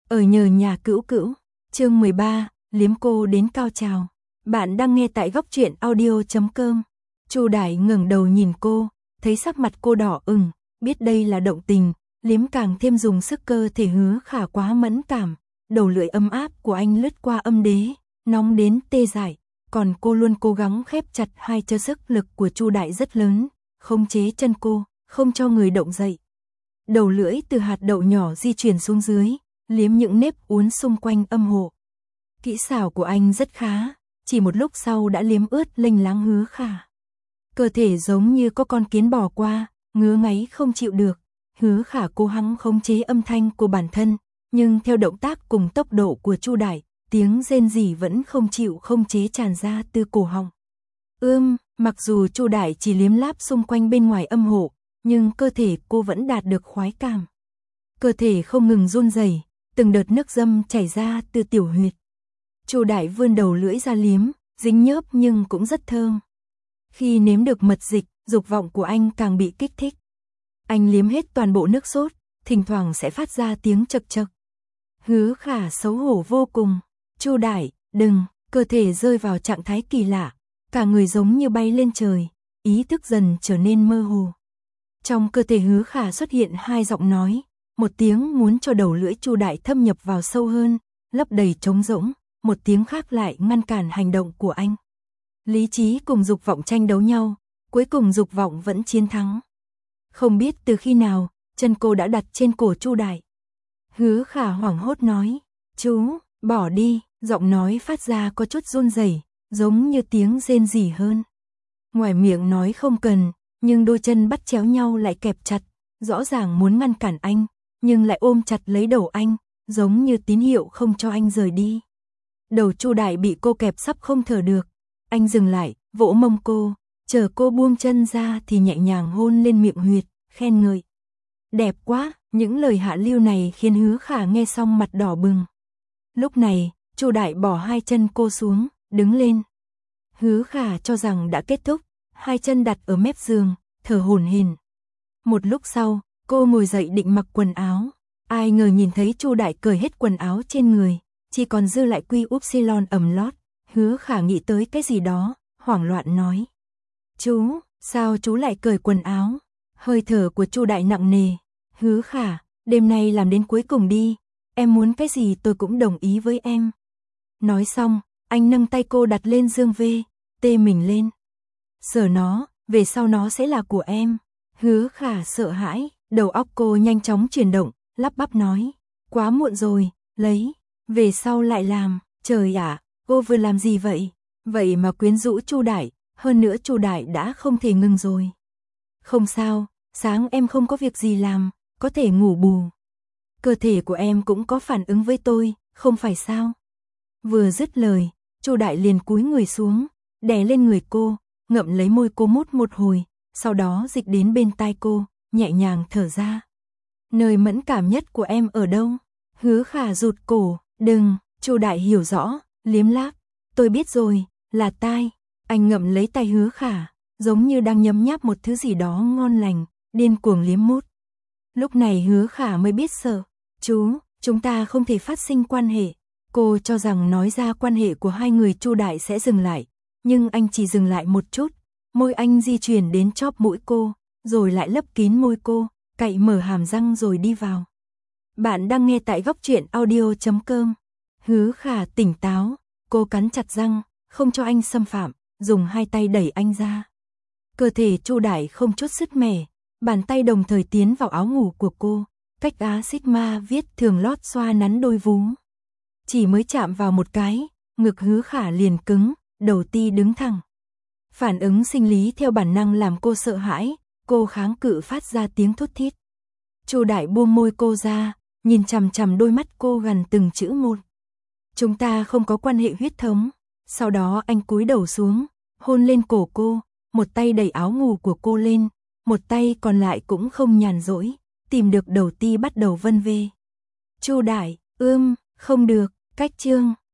Ở nhờ nhà cữu cữu, chương 13, liếm cô đến cao trào. Bạn đang nghe tại góc truyện audio.com. Chu Đại ngẩng đầu nhìn cô, thấy sắc mặt cô đỏ ửng, biết đây là động tình, liếm càng thêm dùng sức cơ thể Hứa Khả quá mẫn cảm, đầu lưỡi ấm áp của anh lướt qua âm đế, nóng đến tê dại, còn cô luôn cố gắng khép chặt hai chân, sức lực của Chu Đại rất lớn, khống chế chân cô, không cho người động dậy. Đầu lưỡi từ hạt đậu nhỏ di chuyển xuống dưới, liếm những nếp uốn xung quanh âm hộ. Kỹ xảo của anh rất khá, chỉ một lúc sau đã liếm ướt lênh láng Hứa Khả. Cơ thể giống như có con kiến bò qua, ngứa ngáy không chịu được. Hứa Khả cố gắng khống chế âm thanh của bản thân, nhưng theo động tác cùng tốc độ của Chu Đại, tiếng rên rỉ vẫn không chịu khống chế tràn ra từ cổ họng. Mặc dù Chu Đại chỉ liếm láp xung quanh bên ngoài âm hộ, nhưng cơ thể cô vẫn đạt được khoái cảm. Cơ thể không ngừng run rẩy, từng đợt nước dâm chảy ra từ tiểu huyệt. Chu Đại vươn đầu lưỡi ra liếm, dính nhớp nhưng cũng rất thơm. Khi nếm được mật dịch, dục vọng của anh càng bị kích thích. Anh liếm hết toàn bộ nước sốt, thỉnh thoảng sẽ phát ra tiếng chật chật. Hứa Khả xấu hổ vô cùng. Chu Đại, đừng, cơ thể rơi vào trạng thái kỳ lạ, cả người giống như bay lên trời, ý thức dần trở nên mơ hồ. Trong cơ thể Hứa Khả xuất hiện hai giọng nói, một tiếng muốn cho đầu lưỡi Chu Đại thâm nhập vào sâu hơn, lấp đầy trống rỗng, một tiếng khác lại ngăn cản hành động của anh. Lý trí cùng dục vọng tranh đấu nhau, cuối cùng dục vọng vẫn chiến thắng. Không biết từ khi nào, chân cô đã đặt trên cổ Chu Đại. Hứa Khả hoảng hốt nói, chú, bỏ đi, giọng nói phát ra có chút run rẩy, giống như tiếng rên rỉ hơn. Ngoài miệng nói không cần, nhưng đôi chân bắt chéo nhau lại kẹp chặt, rõ ràng muốn ngăn cản anh, nhưng lại ôm chặt lấy đầu anh, giống như tín hiệu không cho anh rời đi. Đầu Chu Đại bị cô kẹp sắp không thở được, anh dừng lại, vỗ mông cô, chờ cô buông chân ra thì nhẹ nhàng hôn lên miệng huyệt, khen ngợi. Đẹp quá, những lời hạ lưu này khiến Hứa Khả nghe xong mặt đỏ bừng. Lúc này, Chu Đại bỏ hai chân cô xuống, đứng lên. Hứa Khả cho rằng đã kết thúc, hai chân đặt ở mép giường, thở hổn hển. Một lúc sau, cô ngồi dậy định mặc quần áo, ai ngờ nhìn thấy Chu Đại cởi hết quần áo trên người, chỉ còn dư lại quy upsilon ẩm lót. Hứa Khả nghĩ tới cái gì đó, hoảng loạn nói. Chú, sao chú lại cởi quần áo? Hơi thở của Chu Đại nặng nề. Hứa Khả, đêm nay làm đến cuối cùng đi, em muốn cái gì tôi cũng đồng ý với em. Nói xong, anh nâng tay cô đặt lên dương vê, tê mình lên. Sờ nó, về sau nó sẽ là của em. Hứa Khả sợ hãi, đầu óc cô nhanh chóng chuyển động, lắp bắp nói. Quá muộn rồi, lấy, về sau lại làm, trời ạ, cô vừa làm gì vậy? Vậy mà quyến rũ Chu Đại, hơn nữa Chu Đại đã không thể ngừng rồi. Không sao, sáng em không có việc gì làm, có thể ngủ bù. Cơ thể của em cũng có phản ứng với tôi, không phải sao? Vừa dứt lời, Chu Đại liền cúi người xuống, đè lên người cô, ngậm lấy môi cô mút một hồi, sau đó dịch đến bên tai cô, nhẹ nhàng thở ra. Nơi mẫn cảm nhất của em ở đâu? Hứa Khả rụt cổ, đừng, Chu Đại hiểu rõ, liếm láp. Tôi biết rồi, là tai. Anh ngậm lấy tay Hứa Khả, giống như đang nhấm nháp một thứ gì đó ngon lành, điên cuồng liếm mút. Lúc này Hứa Khả mới biết sợ. Chú, chúng ta không thể phát sinh quan hệ. Cô cho rằng nói ra quan hệ của hai người Chu Đại sẽ dừng lại, nhưng anh chỉ dừng lại một chút. Môi anh di chuyển đến chóp mũi cô, rồi lại lấp kín môi cô, cạy mở hàm răng rồi đi vào. Bạn đang nghe tại góc truyện audio.com. Hứa Khả tỉnh táo, cô cắn chặt răng, không cho anh xâm phạm, dùng hai tay đẩy anh ra. Cơ thể Chu Đại không chút sứt mẻ, bàn tay đồng thời tiến vào áo ngủ của cô, cách Á Sigma viết thường lót xoa nắn đôi vú. Chỉ mới chạm vào một cái, ngực Hứa Khả liền cứng, đầu ti đứng thẳng. Phản ứng sinh lý theo bản năng làm cô sợ hãi, cô kháng cự phát ra tiếng thút thít. Chu Đại buông môi cô ra, nhìn chằm chằm đôi mắt cô gần từng chữ một. Chúng ta không có quan hệ huyết thống. Sau đó anh cúi đầu xuống, hôn lên cổ cô, một tay đẩy áo ngủ của cô lên, một tay còn lại cũng không nhàn rỗi, tìm được đầu ti bắt đầu vân vê. Chu Đại, không được, cách chương.